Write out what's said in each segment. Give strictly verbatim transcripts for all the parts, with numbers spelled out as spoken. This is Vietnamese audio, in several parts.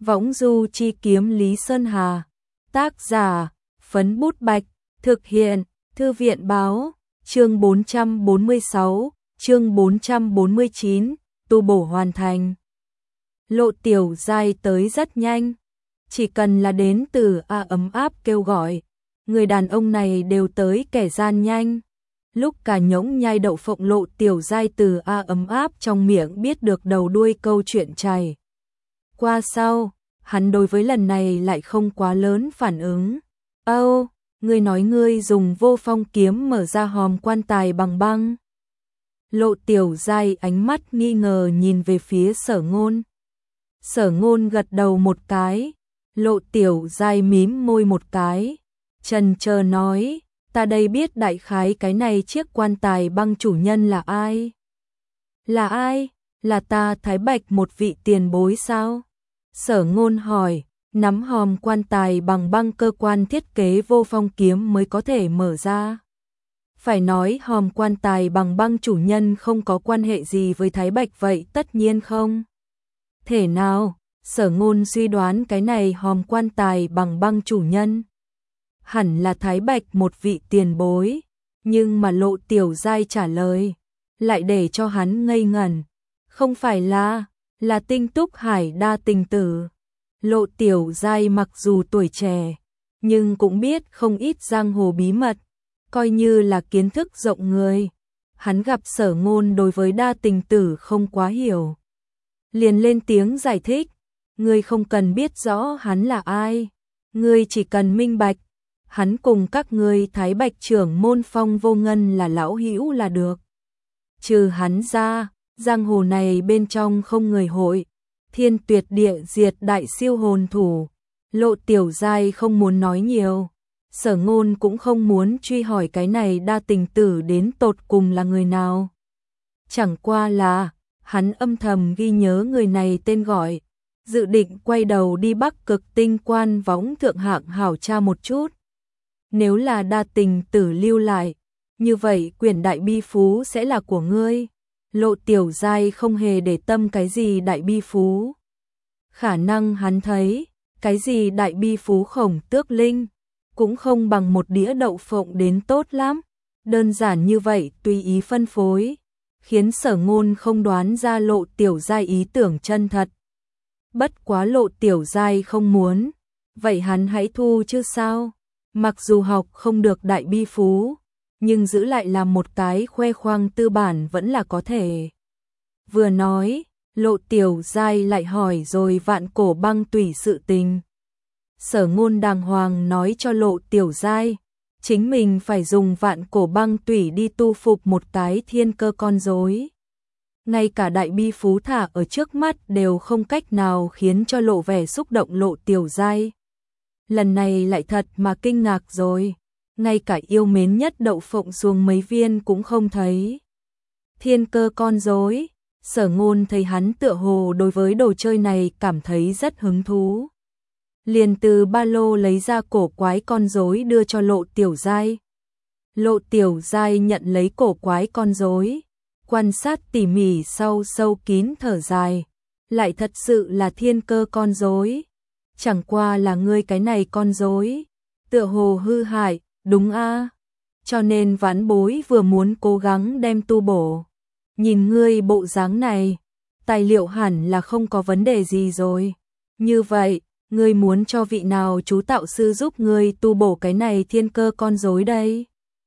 Võng du chi kiếm Lý Sơn Hà. Tác giả, Phấn Bút Bạch. Thực hiện, Thư viện Báo. Chương bốn trăm bốn mươi sáu, chương bốn trăm bốn mươi chín, tu bổ hoàn thành. Lộ Tiểu Giai tới rất nhanh. Chỉ cần là đến từ A ấm áp kêu gọi, người đàn ông này đều tới kẻ gian nhanh. Lúc cả nhỗng nhai đậu phộng Lộ Tiểu Giai từ A ấm áp trong miệng biết được đầu đuôi câu chuyện chảy qua sau, hắn đối với lần này lại không quá lớn phản ứng. Âu, ngươi nói ngươi dùng vô phong kiếm mở ra hòm quan tài bằng băng. Lộ Tiểu Giai ánh mắt nghi ngờ nhìn về phía Sở Ngôn. Sở Ngôn gật đầu một cái, Lộ Tiểu Giai mím môi một cái, chần chờ nói, ta đây biết đại khái cái này chiếc quan tài băng chủ nhân là ai. Là ai? Là ta Thái Bạch một vị tiền bối sao? Sở Ngôn hỏi, nắm hòm quan tài bằng băng cơ quan thiết kế vô phong kiếm mới có thể mở ra. Phải nói hòm quan tài bằng băng chủ nhân không có quan hệ gì với Thái Bạch vậy tất nhiên không. Thể nào, Sở Ngôn suy đoán cái này hòm quan tài bằng băng chủ nhân hẳn là Thái Bạch một vị tiền bối, nhưng mà Lộ Tiểu Giai trả lời lại để cho hắn ngây ngẩn. Không phải là, là Tinh Túc Hải Đa Tình Tử. Lộ Tiểu Giai mặc dù tuổi trẻ, nhưng cũng biết không ít giang hồ bí mật, coi như là kiến thức rộng người. Hắn gặp Sở Ngôn đối với Đa Tình Tử không quá hiểu, liền lên tiếng giải thích, ngươi không cần biết rõ hắn là ai, ngươi chỉ cần minh bạch, hắn cùng các ngươi Thái Bạch trưởng môn Phong Vô Ngân là lão hữu là được. Trừ hắn ra, giang hồ này bên trong không người hội thiên tuyệt địa diệt đại siêu hồn thủ. Lộ Tiểu Giai không muốn nói nhiều, Sở Ngôn cũng không muốn truy hỏi cái này Đa Tình Tử đến tột cùng là người nào. Chẳng qua là, hắn âm thầm ghi nhớ người này tên gọi, dự định quay đầu đi Bắc Cực Tinh Quan Võng thượng hạng hảo tra một chút. Nếu là Đa Tình Tử lưu lại, như vậy quyền đại bi phú sẽ là của ngươi. Lộ Tiểu Giai không hề để tâm cái gì đại bi phú. Khả năng hắn thấy, cái gì đại bi phú Khổng Tước Linh, cũng không bằng một đĩa đậu phộng đến tốt lắm. Đơn giản như vậy tùy ý phân phối, khiến Sở Ngôn không đoán ra Lộ Tiểu Giai ý tưởng chân thật. Bất quá Lộ Tiểu Giai không muốn, vậy hắn hãy thu chứ sao. Mặc dù học không được đại bi phú, nhưng giữ lại làm một cái khoe khoang tư bản vẫn là có thể. Vừa nói, Lộ Tiểu Giai lại hỏi rồi vạn cổ băng tủy sự tình. Sở Ngôn đàng hoàng nói cho Lộ Tiểu Giai, chính mình phải dùng vạn cổ băng tủy đi tu phục một cái thiên cơ con rối. Ngay cả đại bi phú thả ở trước mắt đều không cách nào khiến cho lộ vẻ xúc động Lộ Tiểu Giai. Lần này lại thật mà kinh ngạc rồi, ngay cả yêu mến nhất đậu phộng xuồng mấy viên cũng không thấy. Thiên cơ con rối, Sở Ngôn thấy hắn tựa hồ đối với đồ chơi này cảm thấy rất hứng thú. Liền từ ba lô lấy ra cổ quái con rối đưa cho Lộ Tiểu Giai. Lộ Tiểu Giai nhận lấy cổ quái con rối, quan sát tỉ mỉ sau sâu kín thở dài, lại thật sự là thiên cơ con rối. Chẳng qua là ngươi cái này con rối, tựa hồ hư hại, đúng a? Cho nên vãn bối vừa muốn cố gắng đem tu bổ. Nhìn ngươi bộ dáng này, tài liệu hẳn là không có vấn đề gì rồi. Như vậy, ngươi muốn cho vị nào chú tạo sư giúp ngươi tu bổ cái này thiên cơ con rối đây?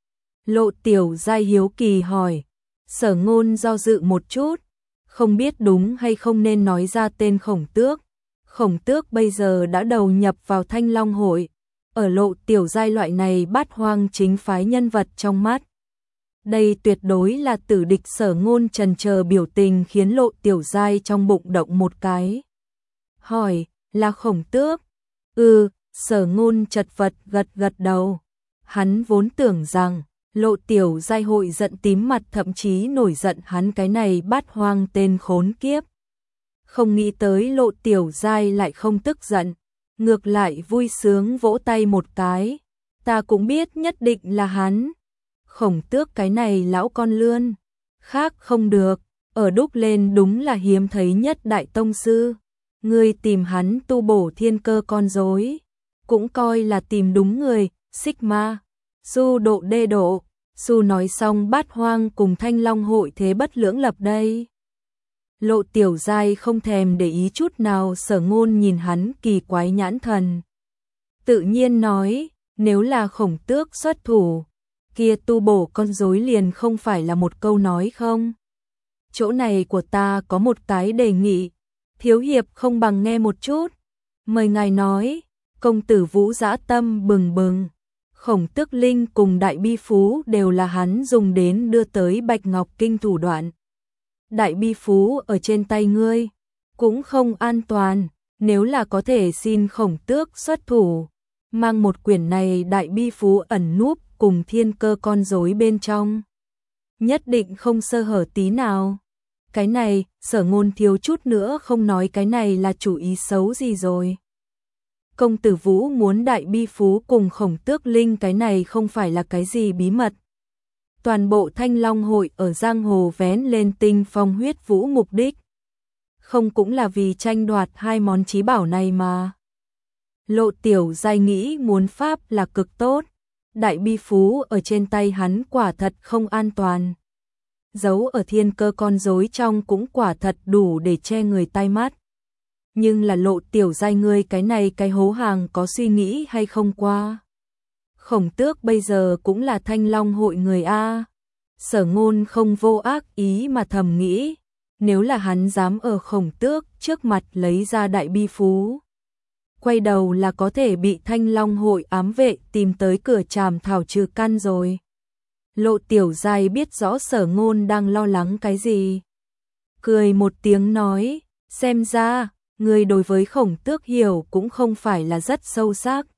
Lộ Tiểu Giai hiếu kỳ hỏi. Sở Ngôn do dự một chút, không biết đúng hay không nên nói ra tên Khổng Tước. Khổng Tước bây giờ đã đầu nhập vào Thanh Long hội, ở Lộ Tiểu Giai loại này bát hoang chính phái nhân vật trong mắt. Đây tuyệt đối là tử địch. Sở Ngôn chần chờ biểu tình khiến Lộ Tiểu Giai trong bụng động một cái. Hỏi, là Khổng Tước? Ừ, Sở Ngôn chật vật gật gật đầu. Hắn vốn tưởng rằng Lộ Tiểu Giai hội giận tím mặt, thậm chí nổi giận hắn cái này bát hoang tên khốn kiếp. Không nghĩ tới Lộ Tiểu Giai lại không tức giận, ngược lại vui sướng vỗ tay một cái. Ta cũng biết nhất định là hắn. Khổng Tước cái này lão con lươn, khác không được, ở đúc lên đúng là hiếm thấy nhất đại tông sư. Ngươi tìm hắn tu bổ thiên cơ con rối, cũng coi là tìm đúng người, Sigma, Su độ đê độ. Su nói xong Bát Hoang cùng Thanh Long hội thế bất lưỡng lập đây. Lộ Tiểu Giai không thèm để ý chút nào, Sở Ngôn nhìn hắn kỳ quái nhãn thần. Tự nhiên nói, nếu là Khổng Tước xuất thủ, kia tu bổ con rối liền không phải là một câu nói không? Chỗ này của ta có một cái đề nghị, thiếu hiệp không bằng nghe một chút. Mời ngài nói. Công tử Vũ dã tâm bừng bừng. Khổng Tước Linh cùng Đại Bi Phú đều là hắn dùng đến đưa tới Bạch Ngọc Kinh thủ đoạn. Đại Bi Phú ở trên tay ngươi cũng không an toàn, nếu là có thể xin Khổng Tước xuất thủ, mang một quyển này Đại Bi Phú ẩn núp cùng thiên cơ con rối bên trong, nhất định không sơ hở tí nào. Cái này, Sở Ngôn thiếu chút nữa không nói cái này là chủ ý xấu gì rồi. Công tử Vũ muốn Đại Bi Phú cùng Khổng Tước Linh, cái này không phải là cái gì bí mật. Toàn bộ Thanh Long hội ở giang hồ vén lên Tinh Phong Huyết Vũ mục đích, không cũng là vì tranh đoạt hai món chí bảo này mà. Lộ Tiểu Giai nghĩ muốn pháp là cực tốt, Đại Bi Phú ở trên tay hắn quả thật không an toàn. Giấu ở thiên cơ con rối trong cũng quả thật đủ để che người tai mắt. Nhưng là Lộ Tiểu Giai ngươi cái này cái hố hàng có suy nghĩ hay không qua? Khổng Tước bây giờ cũng là Thanh Long hội người A. Sở Ngôn không vô ác ý mà thầm nghĩ, nếu là hắn dám ở Khổng Tước trước mặt lấy ra Đại Bi Phú, quay đầu là có thể bị Thanh Long hội ám vệ tìm tới cửa tràm thảo trừ căn rồi. Lộ Tiểu Giai biết rõ Sở Ngôn đang lo lắng cái gì. Cười một tiếng nói, xem ra, người đối với Khổng Tước hiểu cũng không phải là rất sâu sắc.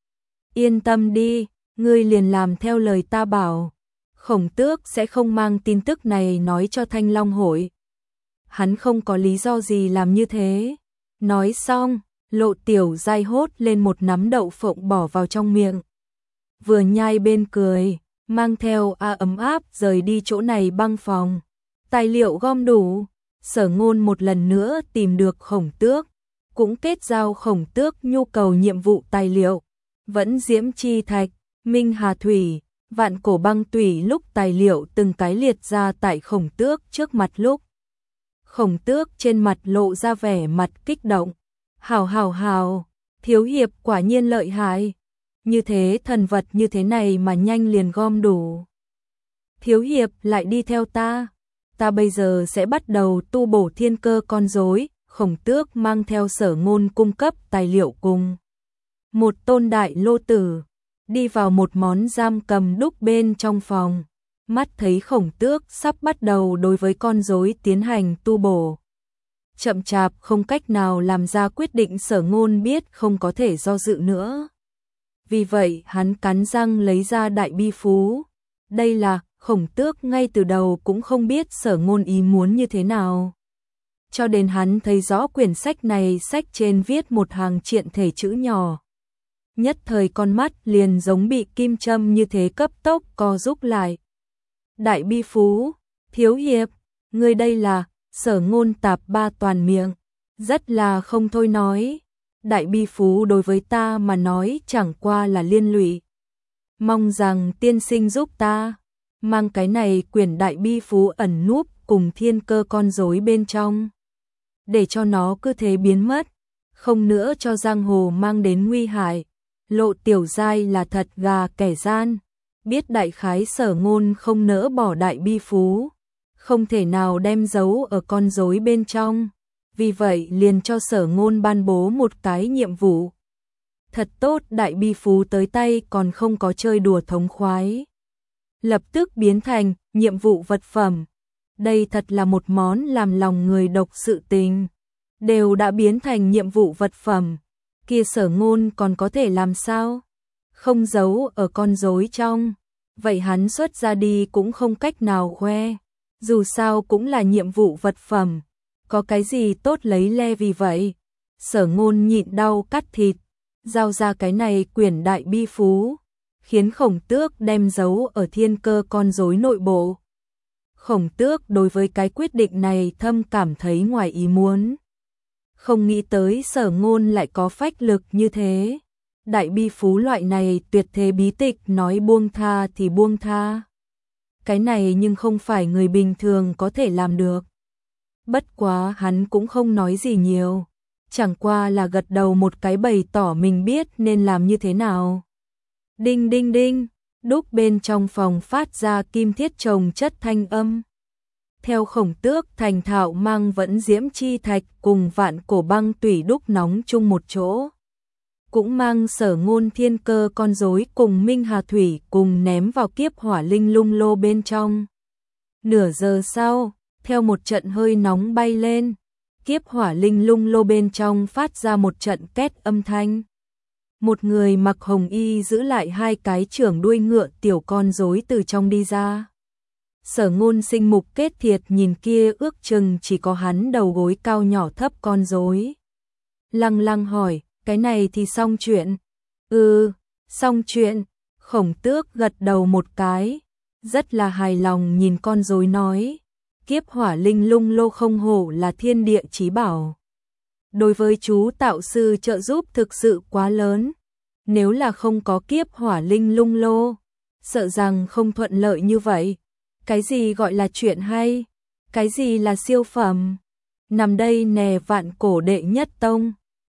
Yên tâm đi, ngươi liền làm theo lời ta bảo. Khổng Tước sẽ không mang tin tức này nói cho Thanh Long hội. Hắn không có lý do gì làm như thế. Nói xong, Lộ Tiểu Giai hốt lên một nắm đậu phộng bỏ vào trong miệng. Vừa nhai bên cười, mang theo a ấm áp rời đi chỗ này băng phòng. Tài liệu gom đủ, Sở Ngôn một lần nữa tìm được Khổng Tước, cũng kết giao Khổng Tước nhu cầu nhiệm vụ tài liệu. Vẫn Diễm Chi Thạch, Minh Hà Thủy, Vạn Cổ Băng Tủy lúc tài liệu từng cái liệt ra tại Khổng Tước trước mặt lúc. Khổng Tước trên mặt lộ ra vẻ mặt kích động. Hào hào hào, thiếu hiệp quả nhiên lợi hại. Như thế thần vật như thế này mà nhanh liền gom đủ. Thiếu hiệp lại đi theo ta. Ta bây giờ sẽ bắt đầu tu bổ thiên cơ con rối. Khổng Tước mang theo Sở Ngôn cung cấp tài liệu cùng một tôn đại lô tử, đi vào một món giam cầm đúc bên trong phòng. Mắt thấy Khổng Tước sắp bắt đầu đối với con rối tiến hành tu bổ. Chậm chạp không cách nào làm ra quyết định, Sở Ngôn biết không có thể do dự nữa. Vì vậy hắn cắn răng lấy ra Đại Bi Phú. Đây là, Khổng Tước ngay từ đầu cũng không biết Sở Ngôn ý muốn như thế nào. Cho đến hắn thấy rõ quyển sách này, sách trên viết một hàng triện thể chữ nhỏ. Nhất thời con mắt liền giống bị kim châm như thế cấp tốc co rút lại. Đại Bi Phú, thiếu hiệp, ngươi đây là, Sở Ngôn tạp ba toàn miệng, rất là không thôi nói. Đại Bi Phú đối với ta mà nói chẳng qua là liên lụy. Mong rằng tiên sinh giúp ta, mang cái này quyển Đại Bi Phú ẩn núp cùng thiên cơ con rối bên trong, để cho nó cứ thế biến mất, không nữa cho giang hồ mang đến nguy hại. Lộ Tiểu Giai là thật gà kẻ gian, biết đại khái Sở Ngôn không nỡ bỏ Đại Bi Phú, không thể nào đem giấu ở con rối bên trong, vì vậy liền cho Sở Ngôn ban bố một cái nhiệm vụ. Thật tốt, Đại Bi Phú tới tay còn không có chơi đùa thống khoái, lập tức biến thành nhiệm vụ vật phẩm. Đây thật là một món làm lòng người độc sự tình, đều đã biến thành nhiệm vụ vật phẩm, kia Sở Ngôn còn có thể làm sao? Không giấu ở con rối trong, vậy hắn xuất ra đi cũng không cách nào khoe, dù sao cũng là nhiệm vụ vật phẩm, có cái gì tốt lấy le. Vì vậy, Sở Ngôn nhịn đau cắt thịt, giao ra cái này quyển Đại Bi Phú, khiến Khổng Tước đem giấu ở thiên cơ con rối nội bộ. Khổng Tước đối với cái quyết định này thâm cảm thấy ngoài ý muốn. Không nghĩ tới Sở Ngôn lại có phách lực như thế. Đại bi phú loại này tuyệt thế bí tịch nói buông tha thì buông tha. Cái này nhưng không phải người bình thường có thể làm được. Bất quá hắn cũng không nói gì nhiều, chẳng qua là gật đầu một cái bày tỏ mình biết nên làm như thế nào. Đinh đinh đinh, đúc bên trong phòng phát ra kim thiết chồng chất thanh âm. Theo Khổng Tước thành thạo mang vẫn diễm chi thạch cùng vạn cổ băng tủy đúc nóng chung một chỗ. Cũng mang Sở Ngôn thiên cơ con rối cùng Minh Hà Thủy cùng ném vào kiếp hỏa linh lung lô bên trong. Nửa giờ sau, theo một trận hơi nóng bay lên, kiếp hỏa linh lung lô bên trong phát ra một trận két âm thanh. Một người mặc hồng y giữ lại hai cái chưởng đuôi ngựa tiểu con rối từ trong đi ra. Sở Ngôn sinh mục kết thiệt nhìn kia ước chừng chỉ có hắn đầu gối cao nhỏ thấp con rối. Lăng lăng hỏi, cái này thì xong chuyện. Ừ, xong chuyện. Khổng Tước gật đầu một cái, rất là hài lòng nhìn con rối nói. Kiếp hỏa linh lung lô không hổ là thiên địa chí bảo. Đối với chú tạo sư trợ giúp thực sự quá lớn. Nếu là không có kiếp hỏa linh lung lô, sợ rằng không thuận lợi như vậy. Cái gì gọi là chuyện hay? Cái gì là siêu phẩm? Nằm đây nè vạn cổ đệ nhất tông.